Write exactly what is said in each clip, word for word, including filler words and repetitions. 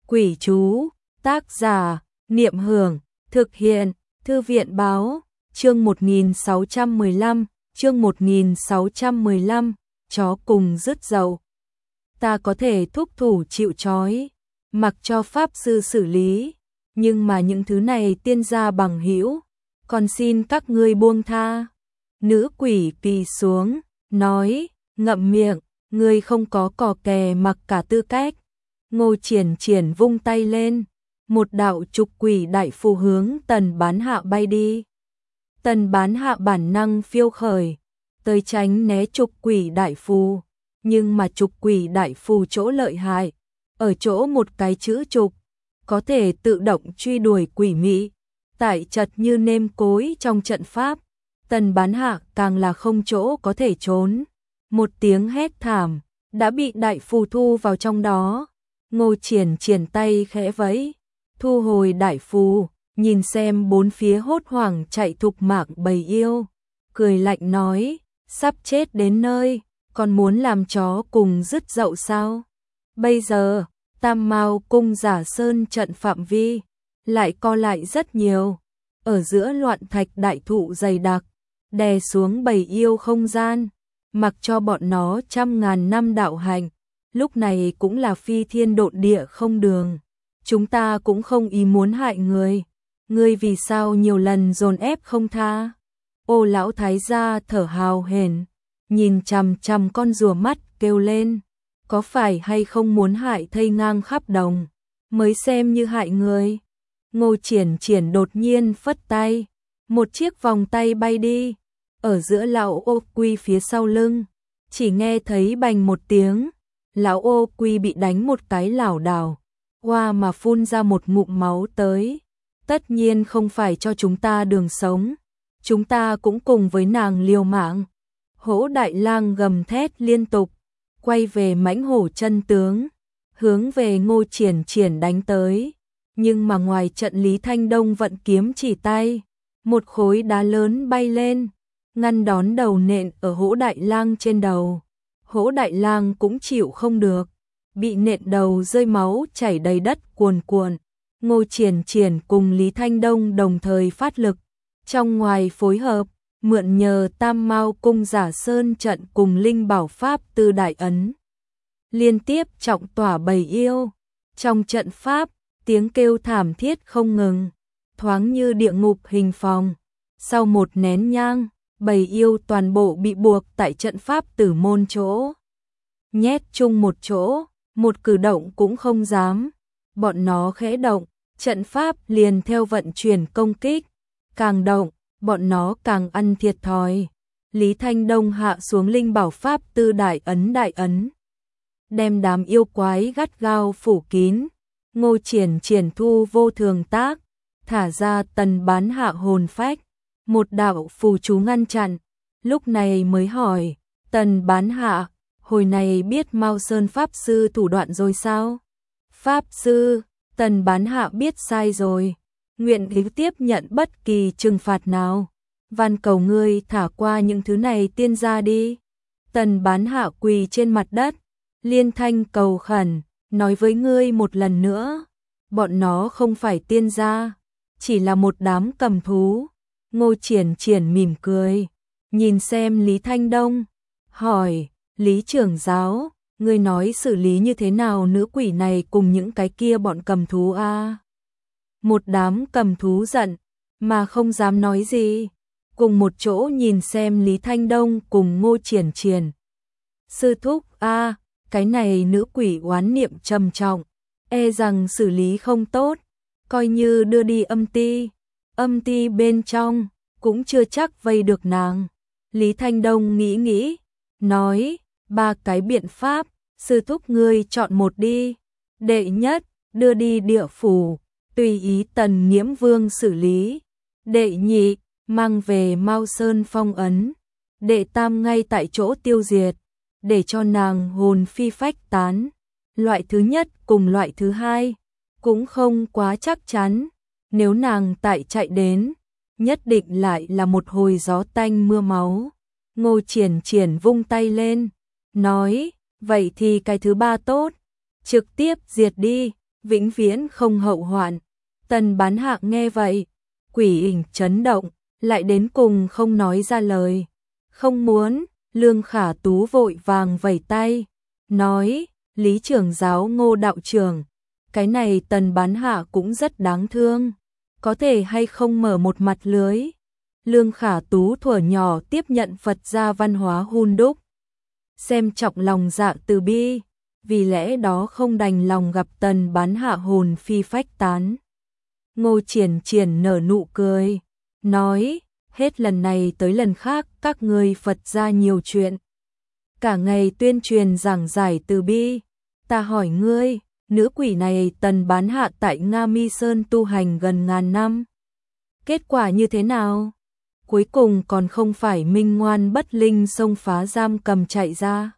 Quỷ chú, tác giả, Niệm Hưởng, thực hiện, Thư viện báo, chương một nghìn sáu trăm mười lăm, chương một nghìn sáu trăm mười lăm, chó cùng rứt dậu. Ta có thể thúc thủ chịu trói, mặc cho pháp sư xử lý, nhưng mà những thứ này tiên gia bằng hữu, còn xin các ngươi buông tha. Nữ quỷ quỳ xuống, nói, ngậm miệng, ngươi không có cò kè mặc cả tư cách. Ngô Triển Triển vung tay lên, một đạo trục quỷ đại phù hướng Tần Bán Hạ bay đi. Tần Bán Hạ bản năng phiêu khởi, tới tránh né trục quỷ đại phù, nhưng mà trục quỷ đại phù chỗ lợi hại, ở chỗ một cái chữ trục, có thể tự động truy đuổi quỷ mị, tại chật như nêm cối trong trận pháp. Tần Bán Hạ càng là không chỗ có thể trốn, một tiếng hét thảm, đã bị đại phù thu vào trong đó. Ngô Triển Triển tay khẽ vẫy, thu hồi đại phù, nhìn xem bốn phía hốt hoảng chạy thục mạng bầy yêu, cười lạnh nói, sắp chết đến nơi, còn muốn làm chó cùng rứt dậu sao? Bây giờ, Tam Mao cung Giả Sơn trận phạm vi lại co lại rất nhiều, ở giữa loạn thạch đại thụ dày đặc, đè xuống bầy yêu không gian, mặc cho bọn nó trăm ngàn năm đạo hành, lúc này cũng là phi thiên độn địa không đường. Chúng ta cũng không ý muốn hại người, ngươi vì sao nhiều lần dồn ép không tha? Ô lão thái gia thở hào hển, nhìn chằm chằm con rùa mắt kêu lên, có phải hay không muốn hại thây ngang khắp đồng, mới xem như hại người. Ngô Triển Triển đột nhiên phất tay, một chiếc vòng tay bay đi, ở giữa lão ô quy phía sau lưng, chỉ nghe thấy bành một tiếng, lão ô quy bị đánh một cái lảo đảo, hoa mà phun ra một ngụm máu tới. Tất nhiên không phải cho chúng ta đường sống, chúng ta cũng cùng với nàng liều mạng. Hổ Đại Lang gầm thét liên tục, quay về mãnh hổ chân tướng, hướng về Ngô Triển Triển đánh tới. Nhưng mà ngoài trận Lý Thanh Đông vận kiếm chỉ tay, một khối đá lớn bay lên, ngăn đón đầu nện ở Hổ Đại Lang trên đầu. Hổ Đại Lang cũng chịu không được, bị nện đầu rơi máu chảy đầy đất cuồn cuộn. Ngô Triển Triển cùng Lý Thanh Đông đồng thời phát lực, trong ngoài phối hợp, mượn nhờ Tam Mao cung Giả Sơn trận cùng linh bảo pháp Tư Đại Ấn, liên tiếp trọng tỏa bầy yêu. Trong trận pháp, tiếng kêu thảm thiết không ngừng, thoáng như địa ngục hình phòng. Sau một nén nhang, bầy yêu toàn bộ bị buộc tại trận pháp tử môn chỗ, nhét chung một chỗ, một cử động cũng không dám. Bọn nó khẽ động, trận pháp liền theo vận chuyển công kích, càng động, bọn nó càng ăn thiệt thòi. Lý Thanh Đông hạ xuống linh bảo pháp Tư Đại Ấn Đại Ấn, đem đám yêu quái gắt gao phủ kín. Ngô Triển Triển thu vô thường tác, thả ra Tần Bán Hạ hồn phách, một đạo phù chú ngăn chặn. Lúc này mới hỏi, Tần Bán Hạ, hồi này biết Mao Sơn Pháp Sư thủ đoạn rồi sao? Pháp Sư, Tần Bán Hạ biết sai rồi, nguyện ý tiếp nhận bất kỳ trừng phạt nào. Van cầu ngươi thả qua những thứ này tiên gia đi. Tần Bán Hạ quỳ trên mặt đất, liên thanh cầu khẩn, nói với ngươi một lần nữa, bọn nó không phải tiên gia, chỉ là một đám cầm thú. Ngô Triển Triển mỉm cười, nhìn xem Lý Thanh Đông, hỏi, Lý trưởng giáo, ngươi nói xử lý như thế nào nữ quỷ này cùng những cái kia bọn cầm thú a? À? Một đám cầm thú giận, mà không dám nói gì, cùng một chỗ nhìn xem Lý Thanh Đông cùng Ngô Triển Triển. Sư thúc a, à, cái này nữ quỷ oán niệm trầm trọng, e rằng xử lý không tốt, coi như đưa đi âm ti, âm ti bên trong, cũng chưa chắc vây được nàng. Lý Thanh Đông nghĩ nghĩ, nói, ba cái biện pháp, sư thúc ngươi chọn một đi. Đệ nhất, đưa đi địa phủ, tùy ý Tần Nghiễm Vương xử lý. Đệ nhị, mang về Mao Sơn phong ấn. Đệ tam, ngay tại chỗ tiêu diệt, để cho nàng hồn phi phách tán. Loại thứ nhất cùng loại thứ hai cũng không quá chắc chắn, nếu nàng tại chạy đến, nhất định lại là một hồi gió tanh mưa máu. Ngô Triển Triển vung tay lên, nói, vậy thì cái thứ ba tốt, trực tiếp diệt đi. vĩnh viễn không hậu hoạn. Tần Bán Hạ nghe vậy, quỷ ỉnh chấn động, lại đến cùng không nói ra lời. Không muốn, Lương Khả Tú vội vàng vẩy tay, nói, Lý trưởng giáo, Ngô đạo trưởng, cái này Tần Bán Hạ cũng rất đáng thương, có thể hay không mở một mặt lưới. Lương Khả Tú thuở nhỏ tiếp nhận Phật gia văn hóa hun đúc, xem trọng lòng dạ từ bi, vì lẽ đó không đành lòng gặp Tần Bán Hạ hồn phi phách tán. Ngô Triển Triển nở nụ cười, nói, hết lần này tới lần khác các ngươi Phật gia nhiều chuyện, cả ngày tuyên truyền giảng giải từ bi, ta hỏi ngươi, nữ quỷ này Tần Bán Hạ tại Nga Mi Sơn tu hành gần ngàn năm, kết quả như thế nào? Cuối cùng còn không phải minh ngoan bất linh xông phá giam cầm chạy ra.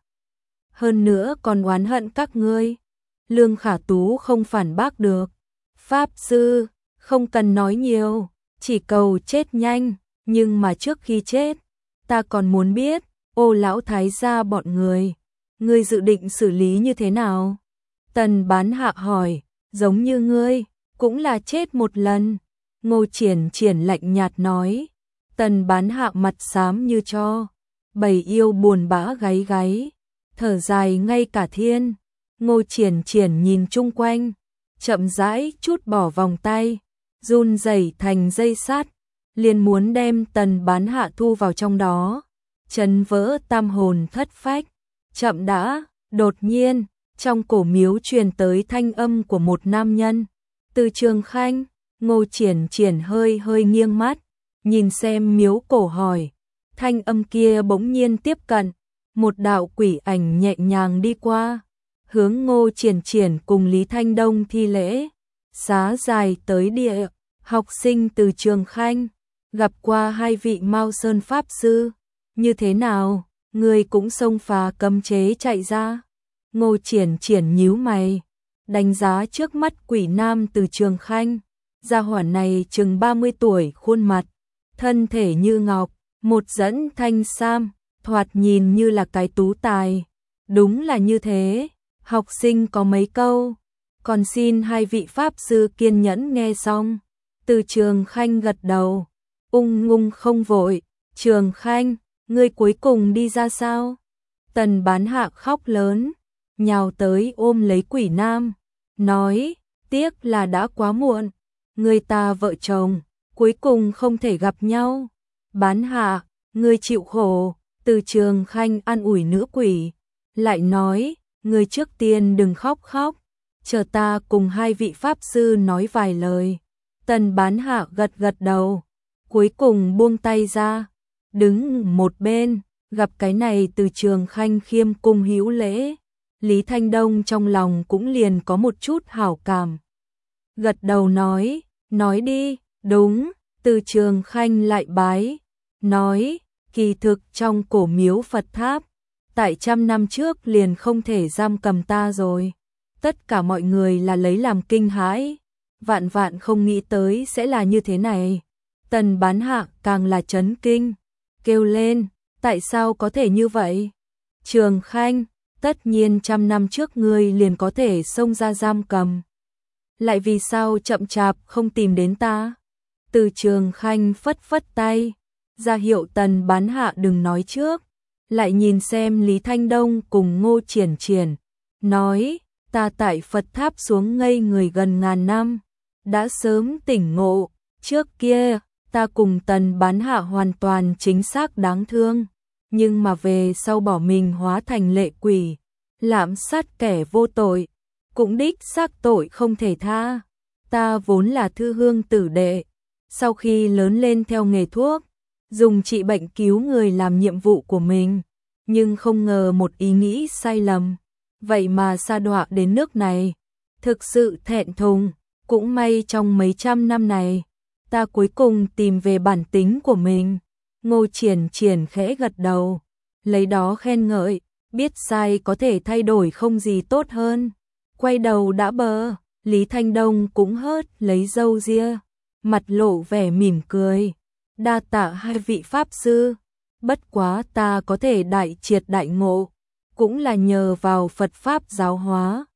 Hơn nữa còn oán hận các ngươi. Lương Khả Tú không phản bác được. Pháp sư, không cần nói nhiều, chỉ cầu chết nhanh, nhưng mà trước khi chết, ta còn muốn biết, Ô lão thái gia bọn người, ngươi dự định xử lý như thế nào? Tần Bán Hạ hỏi, giống như ngươi, cũng là chết một lần. Ngô Triển Triển lạnh nhạt nói. Tần Bán Hạ mặt xám như tro, bầy yêu buồn bã gáy gáy, thở dài ngay cả thiên. Ngô Triển Triển nhìn chung quanh, chậm rãi chút bỏ vòng tay, run rẩy thành dây sắt, liền muốn đem Tần Bán Hạ thu vào trong đó, chấn vỡ tam hồn thất phách. Chậm đã, đột nhiên, trong cổ miếu truyền tới thanh âm của một nam nhân, Từ Trường Khanh. Ngô Triển Triển hơi hơi nghiêng mắt, nhìn xem miếu cổ hỏi, thanh âm kia bỗng nhiên tiếp cận, một đạo quỷ ảnh nhẹ nhàng đi qua, hướng Ngô Triển Triển cùng Lý Thanh Đông thi lễ, xá dài tới địa, học sinh Từ Trường Khanh, gặp qua hai vị Mao Sơn Pháp Sư, như thế nào, người cũng xông phá cấm chế chạy ra. Ngô Triển Triển nhíu mày, đánh giá trước mắt quỷ nam Từ Trường Khanh, gia hỏa này chừng ba mươi tuổi, khuôn mặt thân thể như ngọc, một dẫn thanh sam, thoạt nhìn như là cái tú tài. Đúng là như thế, học sinh có mấy câu, còn xin hai vị pháp sư kiên nhẫn nghe xong. Từ Trường Khanh gật đầu, ung ngung không vội. Trường Khanh, ngươi cuối cùng đi ra sao? Tần Bán Hạ khóc lớn, nhào tới ôm lấy quỷ nam, nói, tiếc là đã quá muộn, người ta vợ chồng cuối cùng không thể gặp nhau. Bán Hạ, ngươi chịu khổ. Từ Trường Khanh an ủi nữ quỷ, lại nói, ngươi trước tiên đừng khóc khóc, chờ ta cùng hai vị pháp sư nói vài lời. Tần Bán Hạ gật gật đầu, cuối cùng buông tay ra, đứng một bên, gặp cái này Từ Trường Khanh khiêm cung hữu lễ, Lý Thanh Đông trong lòng cũng liền có một chút hảo cảm. Gật đầu nói, nói đi. Đúng. Từ Trường Khanh lại bái, nói, kỳ thực trong cổ miếu Phật tháp, tại trăm năm trước liền không thể giam cầm ta rồi. Tất cả mọi người là lấy làm kinh hãi, vạn vạn không nghĩ tới sẽ là như thế này. Tần Bán Hạ càng là chấn kinh, kêu lên, tại sao có thể như vậy? Trường Khanh, tất nhiên trăm năm trước ngươi liền có thể xông ra giam cầm, lại vì sao chậm chạp không tìm đến ta? Từ Trường Khanh phất phất tay, ra hiệu Tần Bán Hạ đừng nói trước, lại nhìn xem Lý Thanh Đông cùng Ngô Triển Triển, nói, ta tại Phật tháp xuống ngây người gần ngàn năm, đã sớm tỉnh ngộ, trước kia, ta cùng Tần Bán Hạ hoàn toàn chính xác đáng thương, nhưng mà về sau bỏ mình hóa thành lệ quỷ, lạm sát kẻ vô tội, cũng đích xác tội không thể tha. Ta vốn là thư hương tử đệ, sau khi lớn lên theo nghề thuốc, dùng trị bệnh cứu người làm nhiệm vụ của mình, nhưng không ngờ một ý nghĩ sai lầm, vậy mà sa đọa đến nước này, thực sự thẹn thùng. Cũng may trong mấy trăm năm này, ta cuối cùng tìm về bản tính của mình. Ngô Triển Triển khẽ gật đầu, lấy đó khen ngợi, biết sai có thể thay đổi không gì tốt hơn. Quay đầu đã bờ, Lý Thanh Đông cũng hớt lấy râu ria, mặt lộ vẻ mỉm cười, đa tạ hai vị pháp sư, bất quá ta có thể đại triệt đại ngộ, cũng là nhờ vào Phật pháp giáo hóa.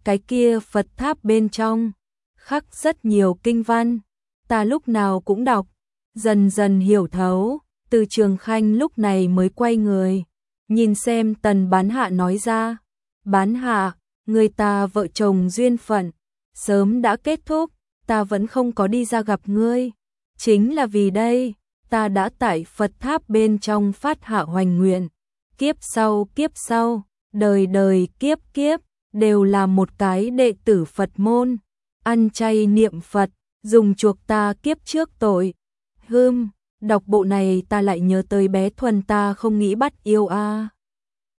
cái kia Phật tháp bên trong khắc rất nhiều kinh văn, ta lúc nào cũng đọc, dần dần hiểu thấu. Từ Trường Khanh lúc này mới quay người, nhìn xem Tần Bán Hạ nói ra, Bán Hạ, người ta vợ chồng duyên phận, sớm đã kết thúc, ta vẫn không có đi ra gặp ngươi. Chính là vì đây, ta đã tại Phật tháp bên trong phát hạ hoành nguyện, kiếp sau kiếp sau, đời đời kiếp kiếp, đều là một cái đệ tử Phật môn, ăn chay niệm Phật, dùng chuộc ta kiếp trước tội. Hưm, đọc bộ này ta lại nhớ tới bé Thuần ta không nghĩ bắt yêu a.